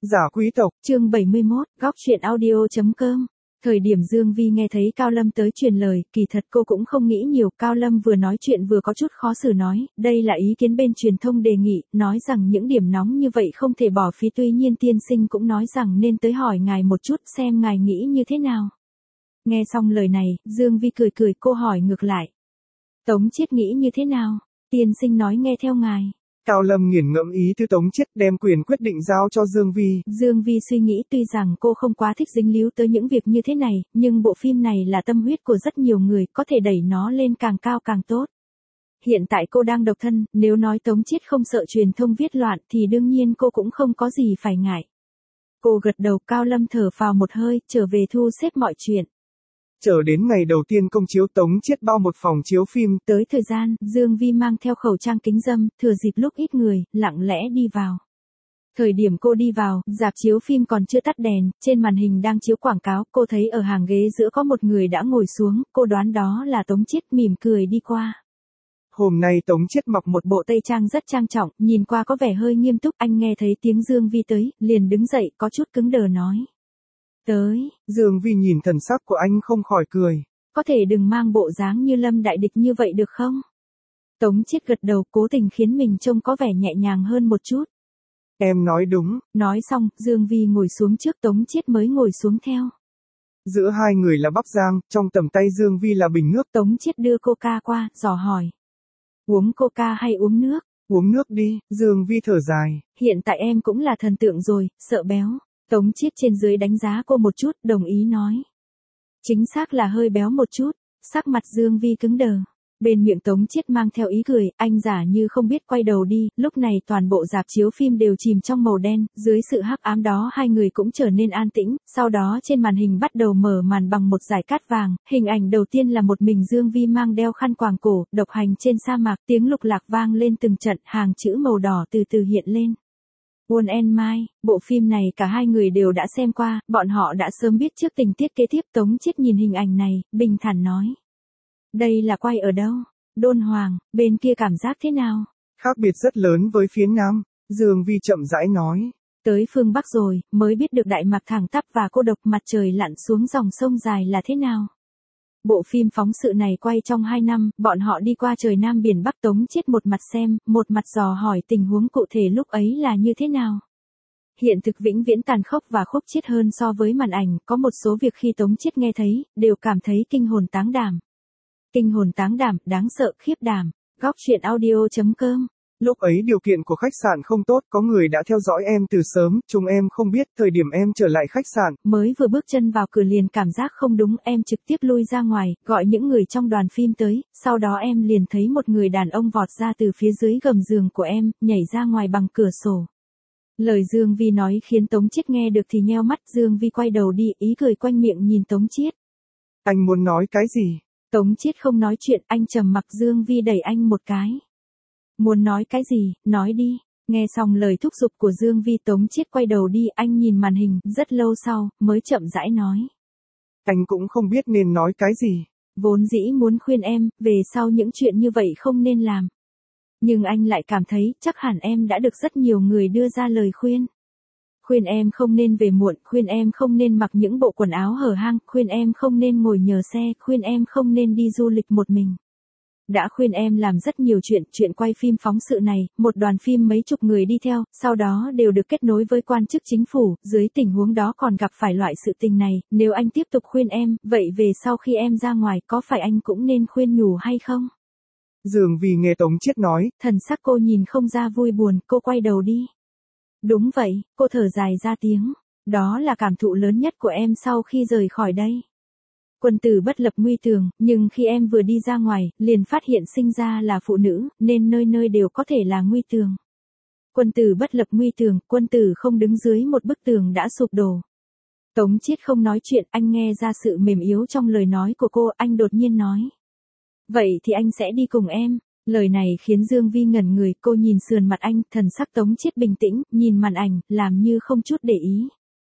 Giả quý tộc. Chương 71, góc truyện audio.com. Thời điểm Dương Vi nghe thấy Cao Lâm tới truyền lời, kỳ thật cô cũng không nghĩ nhiều, Cao Lâm vừa nói chuyện vừa có chút khó xử nói, đây là ý kiến bên truyền thông đề nghị, nói rằng những điểm nóng như vậy không thể bỏ phí, tuy nhiên tiên sinh cũng nói rằng nên tới hỏi ngài một chút xem ngài nghĩ như thế nào. Nghe xong lời này, Dương Vi cười cười, cô hỏi ngược lại. Tống Chiết nghĩ như thế nào? Tiên sinh nói nghe theo ngài. Cao Lâm nghiền ngẫm ý tứ Tống Chiết, đem quyền quyết định giao cho Dương Vi. Dương Vi suy nghĩ tuy rằng cô không quá thích dính líu tới những việc như thế này, nhưng bộ phim này là tâm huyết của rất nhiều người, có thể đẩy nó lên càng cao càng tốt. Hiện tại cô đang độc thân, nếu nói Tống Chiết không sợ truyền thông viết loạn thì đương nhiên cô cũng không có gì phải ngại. Cô gật đầu, Cao Lâm thở phào một hơi, trở về thu xếp mọi chuyện. Chờ đến ngày đầu tiên công chiếu, Tống Chiết bao một phòng chiếu phim. Tới thời gian, Dương Vi mang theo khẩu trang kính râm, thừa dịp lúc ít người, lặng lẽ đi vào. Thời điểm cô đi vào, rạp chiếu phim còn chưa tắt đèn, trên màn hình đang chiếu quảng cáo, cô thấy ở hàng ghế giữa có một người đã ngồi xuống, cô đoán đó là Tống Chiết, mỉm cười đi qua. Hôm nay Tống Chiết mặc một bộ tây trang rất trang trọng, nhìn qua có vẻ hơi nghiêm túc, anh nghe thấy tiếng Dương Vi tới, liền đứng dậy, có chút cứng đờ nói. Tới. Dương Vi nhìn thần sắc của anh không khỏi cười. Có thể đừng mang bộ dáng như Lâm đại địch như vậy được không? Tống Chiết gật đầu, cố tình khiến mình trông có vẻ nhẹ nhàng hơn một chút. Em nói đúng. Nói xong, Dương Vi ngồi xuống trước, Tống Chiết mới ngồi xuống theo. Giữa hai người là bắp rang, trong tầm tay Dương Vi là bình nước. Tống Chiết đưa coca qua, dò hỏi. Uống coca hay uống nước? Uống nước đi, Dương Vi thở dài. Hiện tại em cũng là thần tượng rồi, sợ béo. Tống Chiết trên dưới đánh giá cô một chút, đồng ý nói. Chính xác là hơi béo một chút, sắc mặt Dương Vi cứng đờ. Bên miệng Tống Chiết mang theo ý cười, anh giả như không biết quay đầu đi, lúc này toàn bộ rạp chiếu phim đều chìm trong màu đen, dưới sự hắc ám đó hai người cũng trở nên an tĩnh, sau đó trên màn hình bắt đầu mở màn bằng một dải cát vàng, hình ảnh đầu tiên là một mình Dương Vi mang đeo khăn quàng cổ, độc hành trên sa mạc, tiếng lục lạc vang lên từng trận, hàng chữ màu đỏ từ từ hiện lên. One and Mai, bộ phim này cả hai người đều đã xem qua, bọn họ đã sớm biết trước tình tiết kế tiếp. Tống Chiết nhìn hình ảnh này, bình thản nói. Đây là quay ở đâu? Đôn Hoàng, bên kia cảm giác thế nào? Khác biệt rất lớn với phía Nam, Dương Vi chậm rãi nói. Tới phương Bắc rồi, mới biết được Đại Mạc thẳng tắp và cô độc, mặt trời lặn xuống dòng sông dài là thế nào. Bộ phim phóng sự này quay trong 2 năm, bọn họ đi qua trời Nam biển Bắc. Tống Chiết một mặt xem, một mặt dò hỏi tình huống cụ thể lúc ấy là như thế nào. Hiện thực vĩnh viễn tàn khốc và khúc chiết hơn so với màn ảnh, có một số việc khi Tống Chiết nghe thấy, đều cảm thấy kinh hồn táng đảm. Kinh hồn táng đảm, đáng sợ, khiếp đảm. Góc truyện audio.com. Lúc ấy điều kiện của khách sạn không tốt, có người đã theo dõi em từ sớm, chúng em không biết, thời điểm em trở lại khách sạn. Mới vừa bước chân vào cửa liền cảm giác không đúng, em trực tiếp lui ra ngoài, gọi những người trong đoàn phim tới, sau đó em liền thấy một người đàn ông vọt ra từ phía dưới gầm giường của em, nhảy ra ngoài bằng cửa sổ. Lời Dương Vi nói khiến Tống Chiết nghe được thì nheo mắt, Dương Vi quay đầu đi, ý cười quanh miệng nhìn Tống Chiết. Anh muốn nói cái gì? Tống Chiết không nói chuyện, anh trầm mặc. Dương Vi đẩy anh một cái. Muốn nói cái gì, nói đi. Nghe xong lời thúc giục của Dương Vi, Tống Chiết quay đầu đi, anh nhìn màn hình, rất lâu sau, mới chậm rãi nói. Anh cũng không biết nên nói cái gì. Vốn dĩ muốn khuyên em, về sau những chuyện như vậy không nên làm. Nhưng anh lại cảm thấy, chắc hẳn em đã được rất nhiều người đưa ra lời khuyên. Khuyên em không nên về muộn, khuyên em không nên mặc những bộ quần áo hở hang, khuyên em không nên ngồi nhờ xe, khuyên em không nên đi du lịch một mình. Đã khuyên em làm rất nhiều chuyện quay phim phóng sự này, một đoàn phim mấy chục người đi theo, sau đó đều được kết nối với quan chức chính phủ, dưới tình huống đó còn gặp phải loại sự tình này, nếu anh tiếp tục khuyên em, vậy về sau khi em ra ngoài, có phải anh cũng nên khuyên nhủ hay không? Dương Vi nghe Tống Chiết nói, thần sắc cô nhìn không ra vui buồn, cô quay đầu đi. Đúng vậy, cô thở dài ra tiếng, đó là cảm thụ lớn nhất của em sau khi rời khỏi đây. Quân tử bất lập nguy tường, nhưng khi em vừa đi ra ngoài, liền phát hiện sinh ra là phụ nữ, nên nơi nơi đều có thể là nguy tường. Quân tử bất lập nguy tường, quân tử không đứng dưới một bức tường đã sụp đổ. Tống Chiết không nói chuyện, anh nghe ra sự mềm yếu trong lời nói của cô, anh đột nhiên nói. Vậy thì anh sẽ đi cùng em. Lời này khiến Dương Vi ngẩn người, cô nhìn sườn mặt anh, thần sắc Tống Chiết bình tĩnh, nhìn màn ảnh, làm như không chút để ý.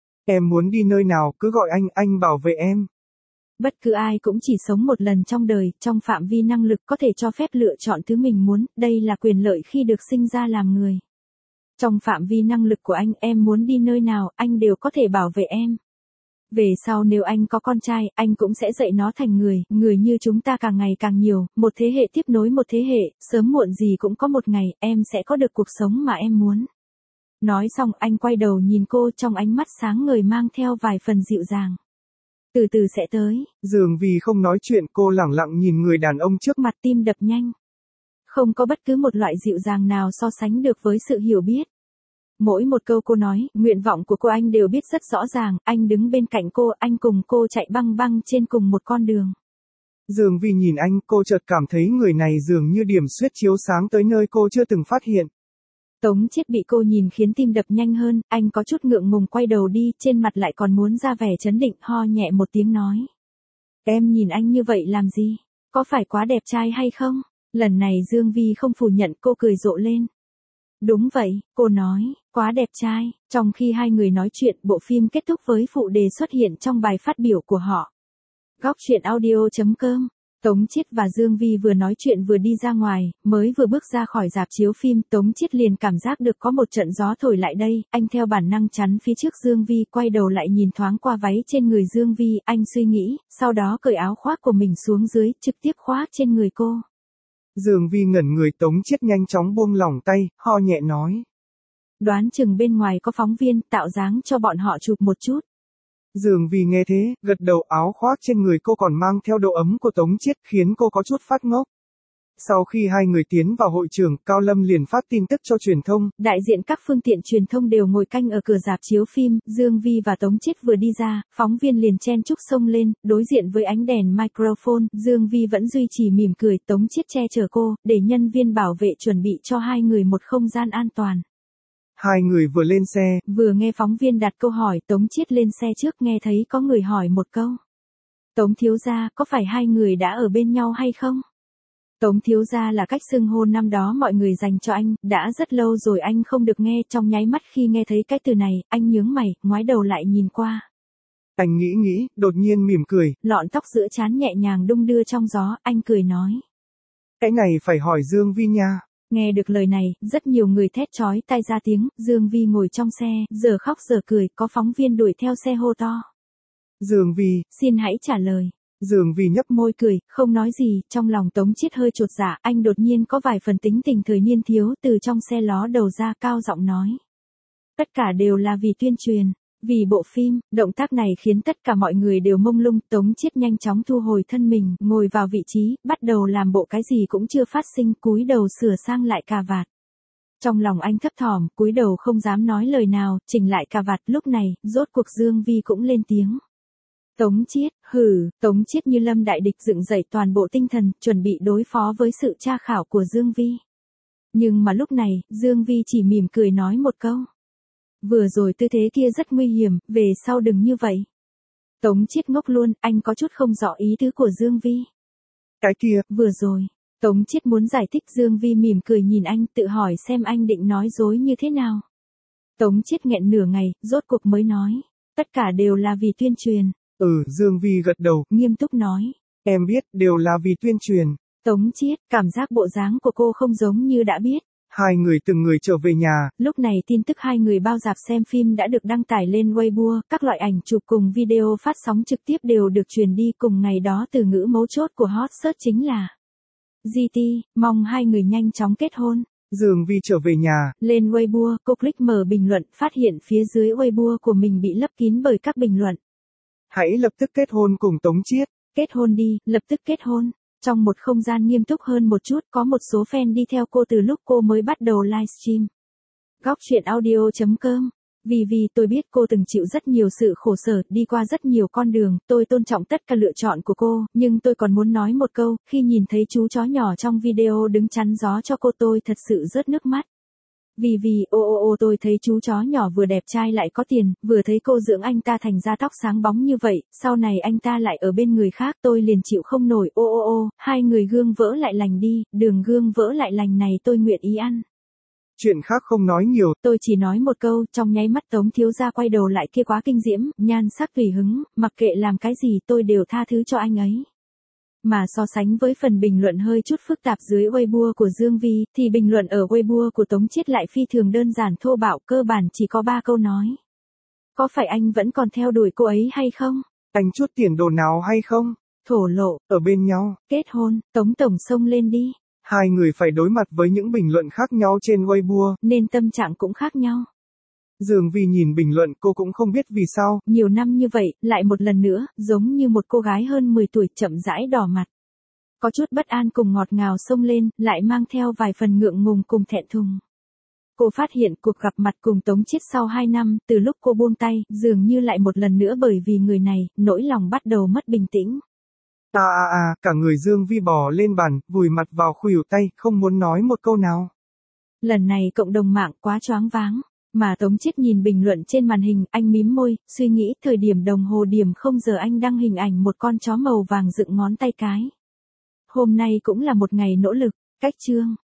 Em muốn đi nơi nào, cứ gọi anh bảo vệ em. Bất cứ ai cũng chỉ sống một lần trong đời, trong phạm vi năng lực có thể cho phép lựa chọn thứ mình muốn, đây là quyền lợi khi được sinh ra làm người. Trong phạm vi năng lực của anh, em muốn đi nơi nào, anh đều có thể bảo vệ em. Về sau nếu anh có con trai, anh cũng sẽ dạy nó thành người như chúng ta càng ngày càng nhiều, một thế hệ tiếp nối một thế hệ, sớm muộn gì cũng có một ngày, em sẽ có được cuộc sống mà em muốn. Nói xong anh quay đầu nhìn cô, trong ánh mắt sáng ngời mang theo vài phần dịu dàng. Từ từ sẽ tới. Dường vì không nói chuyện, cô lẳng lặng nhìn người đàn ông trước mặt, tim đập nhanh. Không có bất cứ một loại dịu dàng nào so sánh được với sự hiểu biết. Mỗi một câu cô nói, nguyện vọng của cô anh đều biết rất rõ ràng, anh đứng bên cạnh cô, anh cùng cô chạy băng băng trên cùng một con đường. Dường vì nhìn anh, cô chợt cảm thấy người này dường như điểm xuyết chiếu sáng tới nơi cô chưa từng phát hiện. Tống Chiết bị cô nhìn khiến tim đập nhanh hơn, anh có chút ngượng ngùng quay đầu đi, trên mặt lại còn muốn ra vẻ trấn định, ho nhẹ một tiếng nói. Em nhìn anh như vậy làm gì? Có phải quá đẹp trai hay không? Lần này Dương Vi không phủ nhận, cô cười rộ lên. Đúng vậy, cô nói, quá đẹp trai. Trong khi hai người nói chuyện, bộ phim kết thúc với phụ đề xuất hiện trong bài phát biểu của họ. Góc truyện audio.com. Tống Chiết và Dương Vi vừa nói chuyện vừa đi ra ngoài, mới vừa bước ra khỏi rạp chiếu phim, Tống Chiết liền cảm giác được có một trận gió thổi lại đây, anh theo bản năng chắn phía trước Dương Vi, quay đầu lại nhìn thoáng qua váy trên người Dương Vi, anh suy nghĩ, sau đó cởi áo khoác của mình xuống dưới, trực tiếp khoác trên người cô. Dương Vi ngẩn người, Tống Chiết nhanh chóng buông lỏng tay, ho nhẹ nói. Đoán chừng bên ngoài có phóng viên, tạo dáng cho bọn họ chụp một chút. Dương Vi nghe thế, gật đầu, áo khoác trên người cô còn mang theo độ ấm của Tống Chiết khiến cô có chút phát ngốc. Sau khi hai người tiến vào hội trường, Cao Lâm liền phát tin tức cho truyền thông. Đại diện các phương tiện truyền thông đều ngồi canh ở cửa rạp chiếu phim, Dương Vi và Tống Chiết vừa đi ra, phóng viên liền chen chúc xông lên, đối diện với ánh đèn microphone, Dương Vi vẫn duy trì mỉm cười, Tống Chiết che chở cô, để nhân viên bảo vệ chuẩn bị cho hai người một không gian an toàn. Hai người vừa lên xe, vừa nghe phóng viên đặt câu hỏi, Tống Chiết lên xe trước nghe thấy có người hỏi một câu. Tống thiếu gia, có phải hai người đã ở bên nhau hay không? Tống thiếu gia là cách xưng hô năm đó mọi người dành cho anh, đã rất lâu rồi anh không được nghe, trong nháy mắt khi nghe thấy cái từ này, anh nhướng mày, ngoái đầu lại nhìn qua. Anh nghĩ, đột nhiên mỉm cười. Lọn tóc giữa trán nhẹ nhàng đung đưa trong gió, anh cười nói. Cái này phải hỏi Dương Vi nha. Nghe được lời này, rất nhiều người thét chói tai ra tiếng, Dương Vi ngồi trong xe, giờ khóc giờ cười, có phóng viên đuổi theo xe hô to. Dương Vi, xin hãy trả lời. Dương Vi nhấp môi cười, không nói gì, trong lòng Tống Chiết hơi chột dạ, anh đột nhiên có vài phần tính tình thời niên thiếu, từ trong xe ló đầu ra cao giọng nói. Tất cả đều là vì tuyên truyền, vì bộ phim, động tác này khiến tất cả mọi người đều mông lung, Tống Chiết nhanh chóng thu hồi thân mình, ngồi vào vị trí, bắt đầu làm bộ cái gì cũng chưa phát sinh, cúi đầu sửa sang lại cà vạt. Trong lòng anh thấp thỏm, cúi đầu không dám nói lời nào, chỉnh lại cà vạt, lúc này, rốt cuộc Dương Vi cũng lên tiếng. Tống Chiết, Tống Chiết như lâm đại địch dựng dậy toàn bộ tinh thần, chuẩn bị đối phó với sự tra khảo của Dương Vi. Nhưng mà lúc này, Dương Vi chỉ mỉm cười nói một câu. Vừa rồi tư thế kia rất nguy hiểm, về sau đừng như vậy. Tống Chiết ngốc luôn, anh có chút không rõ ý tứ của Dương Vi. Cái kia, vừa rồi, Tống Chiết muốn giải thích, Dương Vi mỉm cười nhìn anh, tự hỏi xem anh định nói dối như thế nào. Tống Chiết nghẹn nửa ngày, rốt cuộc mới nói. Tất cả đều là vì tuyên truyền. Dương Vi gật đầu, nghiêm túc nói. Em biết, đều là vì tuyên truyền. Tống Chiết, cảm giác bộ dáng của cô không giống như đã biết. Hai người từng người trở về nhà. Lúc này tin tức hai người bao rạp xem phim đã được đăng tải lên Weibo, các loại ảnh chụp cùng video phát sóng trực tiếp đều được truyền đi cùng ngày đó, từ ngữ mấu chốt của hot search chính là GT, mong hai người nhanh chóng kết hôn. Dương Vi trở về nhà. Lên Weibo, cô click mở bình luận, phát hiện phía dưới Weibo của mình bị lấp kín bởi các bình luận. Hãy lập tức kết hôn cùng Tống Chiết. Kết hôn đi, lập tức kết hôn. Trong một không gian nghiêm túc hơn một chút, có một số fan đi theo cô từ lúc cô mới bắt đầu livestream. Góc truyện audio.com. Vì tôi biết cô từng chịu rất nhiều sự khổ sở, đi qua rất nhiều con đường, tôi tôn trọng tất cả lựa chọn của cô, nhưng tôi còn muốn nói một câu, khi nhìn thấy chú chó nhỏ trong video đứng chắn gió cho cô tôi thật sự rớt nước mắt. Tôi thấy chú chó nhỏ vừa đẹp trai lại có tiền, vừa thấy cô dưỡng anh ta thành ra tóc sáng bóng như vậy, sau này anh ta lại ở bên người khác, tôi liền chịu không nổi. Hai người gương vỡ lại lành đi, đường gương vỡ lại lành này tôi nguyện ý ăn. Chuyện khác không nói nhiều, tôi chỉ nói một câu, trong nháy mắt Tống thiếu gia quay đầu lại, kia quá kinh diễm, nhan sắc tùy hứng, mặc kệ làm cái gì tôi đều tha thứ cho anh ấy. Mà so sánh với phần bình luận hơi chút phức tạp dưới Weibo của Dương Vi, thì bình luận ở Weibo của Tống Chiết lại phi thường đơn giản thô bạo, cơ bản chỉ có 3 câu nói. Có phải anh vẫn còn theo đuổi cô ấy hay không? Anh chút tiền đồ nào hay không? Thổ lộ, ở bên nhau, kết hôn, Tống Tổng xông lên đi. Hai người phải đối mặt với những bình luận khác nhau trên Weibo, nên tâm trạng cũng khác nhau. Dương Vi nhìn bình luận cô cũng không biết vì sao. Nhiều năm như vậy, lại một lần nữa, giống như một cô gái hơn 10 tuổi chậm rãi đỏ mặt. Có chút bất an cùng ngọt ngào xông lên, lại mang theo vài phần ngượng ngùng cùng thẹn thùng. Cô phát hiện cuộc gặp mặt cùng Tống Chiết sau 2 năm, từ lúc cô buông tay, dường như lại một lần nữa bởi vì người này, nỗi lòng bắt đầu mất bình tĩnh. Cả người Dương Vi bò lên bàn, vùi mặt vào khuỷu tay, không muốn nói một câu nào. Lần này cộng đồng mạng quá choáng váng. Mà Tống Chiết nhìn bình luận trên màn hình, anh mím môi, suy nghĩ thời điểm đồng hồ điểm 0 giờ anh đăng hình ảnh một con chó màu vàng dựng ngón tay cái. Hôm nay cũng là một ngày nỗ lực, cách chương.